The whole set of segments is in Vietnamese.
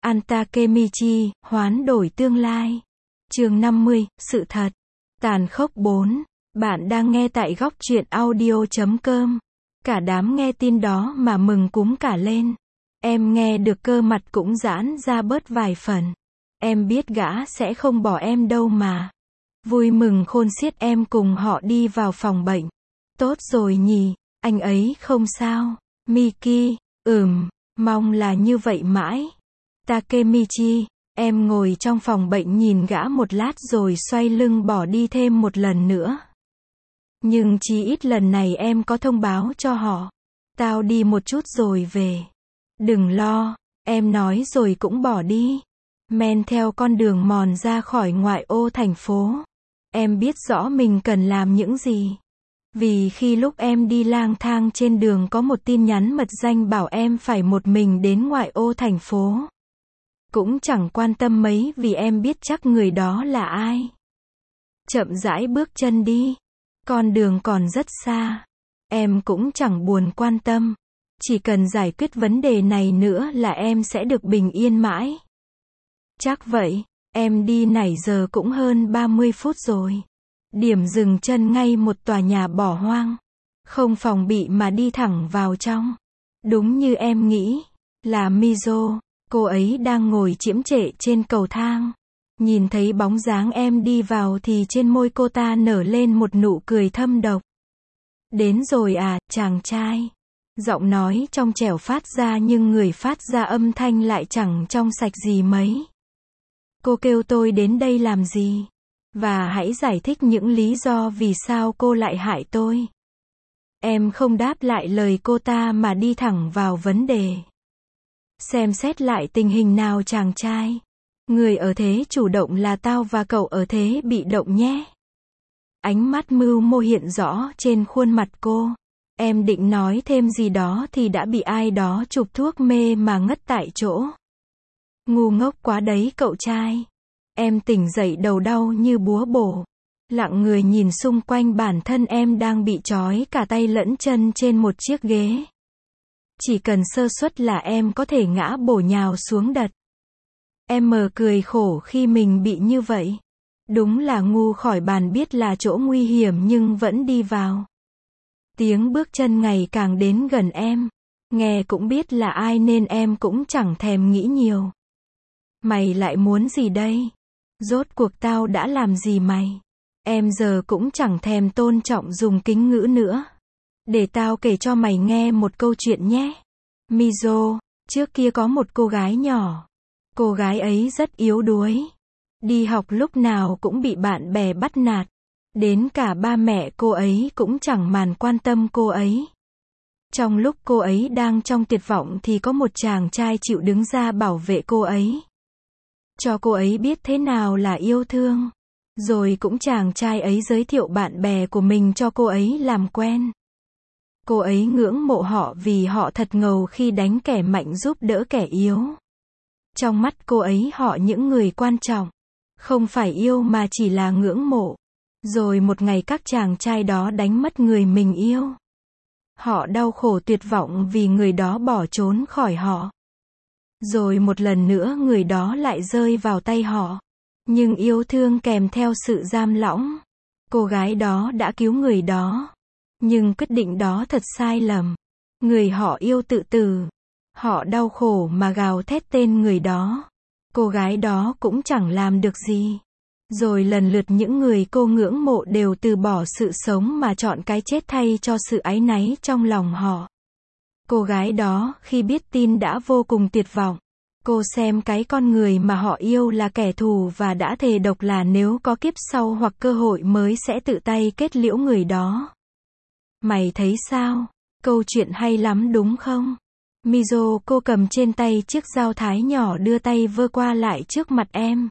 Antakemichi, hoán đổi tương lai. Chương 50, sự thật. Tàn khốc 4. Bạn đang nghe tại góc truyện audio.com. Cả đám nghe tin đó mà mừng cúm cả lên. Em nghe được cơ mặt cũng giãn ra bớt vài phần. Em biết gã sẽ không bỏ em đâu mà. Vui mừng khôn xiết em cùng họ đi vào phòng bệnh. Tốt rồi nhỉ, anh ấy không sao. Miki, mong là như vậy mãi. Takemichi, em ngồi trong phòng bệnh nhìn gã một lát rồi xoay lưng bỏ đi thêm một lần nữa. Nhưng chí ít lần này em có thông báo cho họ. Tao đi một chút rồi về. Đừng lo, em nói rồi cũng bỏ đi. Men theo con đường mòn ra khỏi ngoại ô thành phố. Em biết rõ mình cần làm những gì. Vì khi lúc em đi lang thang trên đường có một tin nhắn mật danh bảo em phải một mình đến ngoại ô thành phố. Cũng chẳng quan tâm mấy vì em biết chắc người đó là ai. Chậm rãi bước chân đi. Con đường còn rất xa. Em cũng chẳng buồn quan tâm. Chỉ cần giải quyết vấn đề này nữa là em sẽ được bình yên mãi. Chắc vậy, em đi nãy giờ cũng hơn 30 phút rồi. Điểm dừng chân ngay một tòa nhà bỏ hoang. Không phòng bị mà đi thẳng vào trong. Đúng như em nghĩ, là Mizo. Cô ấy đang ngồi chiếm trệ trên cầu thang. Nhìn thấy bóng dáng em đi vào thì trên môi cô ta nở lên một nụ cười thâm độc. Đến rồi à, chàng trai. Giọng nói trong trẻo phát ra nhưng người phát ra âm thanh lại chẳng trong sạch gì mấy. Cô kêu tôi đến đây làm gì? Và hãy giải thích những lý do vì sao cô lại hại tôi. Em không đáp lại lời cô ta mà đi thẳng vào vấn đề. Xem xét lại tình hình nào chàng trai. Người ở thế chủ động là tao và cậu ở thế bị động nhé. Ánh mắt mưu mô hiện rõ trên khuôn mặt cô. Em định nói thêm gì đó thì đã bị ai đó chụp thuốc mê mà ngất tại chỗ. Ngu ngốc quá đấy cậu trai. Em tỉnh dậy đầu đau như búa bổ. Lặng người nhìn xung quanh bản thân em đang bị trói cả tay lẫn chân trên một chiếc ghế. Chỉ cần sơ suất là em có thể ngã bổ nhào xuống đất. Em cười khổ khi mình bị như vậy. Đúng là ngu khỏi bàn biết là chỗ nguy hiểm nhưng vẫn đi vào. Tiếng bước chân ngày càng đến gần em. Nghe cũng biết là ai nên em cũng chẳng thèm nghĩ nhiều. Mày lại muốn gì đây? Rốt cuộc tao đã làm gì mày? Em giờ cũng chẳng thèm tôn trọng dùng kính ngữ nữa. Để tao kể cho mày nghe một câu chuyện nhé. Mizo, trước kia có một cô gái nhỏ. Cô gái ấy rất yếu đuối. Đi học lúc nào cũng bị bạn bè bắt nạt. Đến cả ba mẹ cô ấy cũng chẳng màn quan tâm cô ấy. Trong lúc cô ấy đang trong tuyệt vọng thì có một chàng trai chịu đứng ra bảo vệ cô ấy. Cho cô ấy biết thế nào là yêu thương. Rồi cũng chàng trai ấy giới thiệu bạn bè của mình cho cô ấy làm quen. Cô ấy ngưỡng mộ họ vì họ thật ngầu khi đánh kẻ mạnh giúp đỡ kẻ yếu. Trong mắt cô ấy họ những người quan trọng. Không phải yêu mà chỉ là ngưỡng mộ. Rồi một ngày các chàng trai đó đánh mất người mình yêu. Họ đau khổ tuyệt vọng vì người đó bỏ trốn khỏi họ. Rồi một lần nữa người đó lại rơi vào tay họ. Nhưng yêu thương kèm theo sự giam lỏng. Cô gái đó đã cứu người đó. Nhưng quyết định đó thật sai lầm. Người họ yêu tự tử. Họ đau khổ mà gào thét tên người đó. Cô gái đó cũng chẳng làm được gì. Rồi lần lượt những người cô ngưỡng mộ đều từ bỏ sự sống mà chọn cái chết thay cho sự áy náy trong lòng họ. Cô gái đó khi biết tin đã vô cùng tuyệt vọng. Cô xem cái con người mà họ yêu là kẻ thù và đã thề độc là nếu có kiếp sau hoặc cơ hội mới sẽ tự tay kết liễu người đó. Mày thấy sao? Câu chuyện hay lắm đúng không? Mizo, cô cầm trên tay chiếc dao thái nhỏ đưa tay vơ qua lại trước mặt em.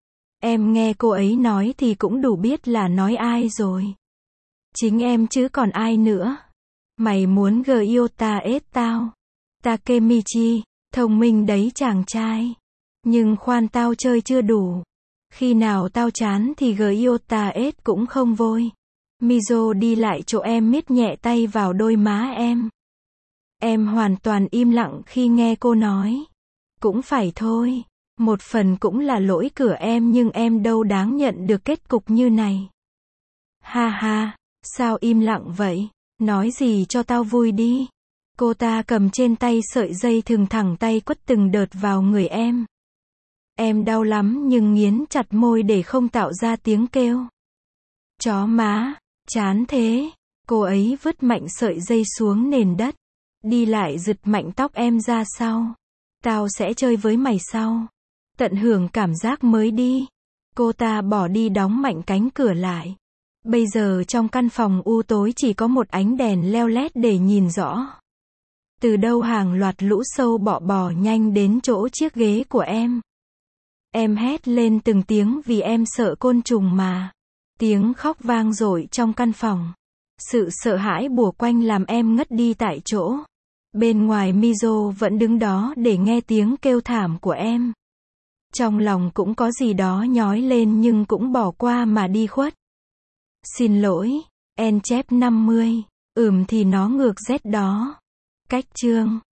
Em nghe cô ấy nói thì cũng đủ biết là nói ai rồi. Chính em chứ còn ai nữa. Mày muốn yêu tao. Takemichi, thông minh đấy chàng trai. Nhưng khoan tao chơi chưa đủ. Khi nào tao chán thì yêu cũng không vôi. Mizo đi lại chỗ em miết nhẹ tay vào đôi má em. Em hoàn toàn im lặng khi nghe cô nói. Cũng phải thôi. Một phần cũng là lỗi của em nhưng em đâu đáng nhận được kết cục như này. Ha ha, sao im lặng vậy? Nói gì cho tao vui đi. Cô ta cầm trên tay sợi dây thừng thẳng tay quất từng đợt vào người em. Em đau lắm nhưng nghiến chặt môi để không tạo ra tiếng kêu. Chó má, chán thế. Cô ấy vứt mạnh sợi dây xuống nền đất. Đi lại giật mạnh tóc em ra sau. Tao sẽ chơi với mày sau. Tận hưởng cảm giác mới đi. Cô ta bỏ đi đóng mạnh cánh cửa lại. Bây giờ trong căn phòng u tối chỉ có một ánh đèn leo lét để nhìn rõ. Từ đâu hàng loạt lũ sâu bò nhanh đến chỗ chiếc ghế của em. Em hét lên từng tiếng vì em sợ côn trùng mà. Tiếng khóc vang dội trong căn phòng. Sự sợ hãi bủa quanh làm em ngất đi tại chỗ. Bên ngoài Mizo vẫn đứng đó để nghe tiếng kêu thảm của em. Trong lòng cũng có gì đó nhói lên nhưng cũng bỏ qua mà đi khuất. Xin lỗi, en chép 50. Thì nó ngược Z đó. Cách chương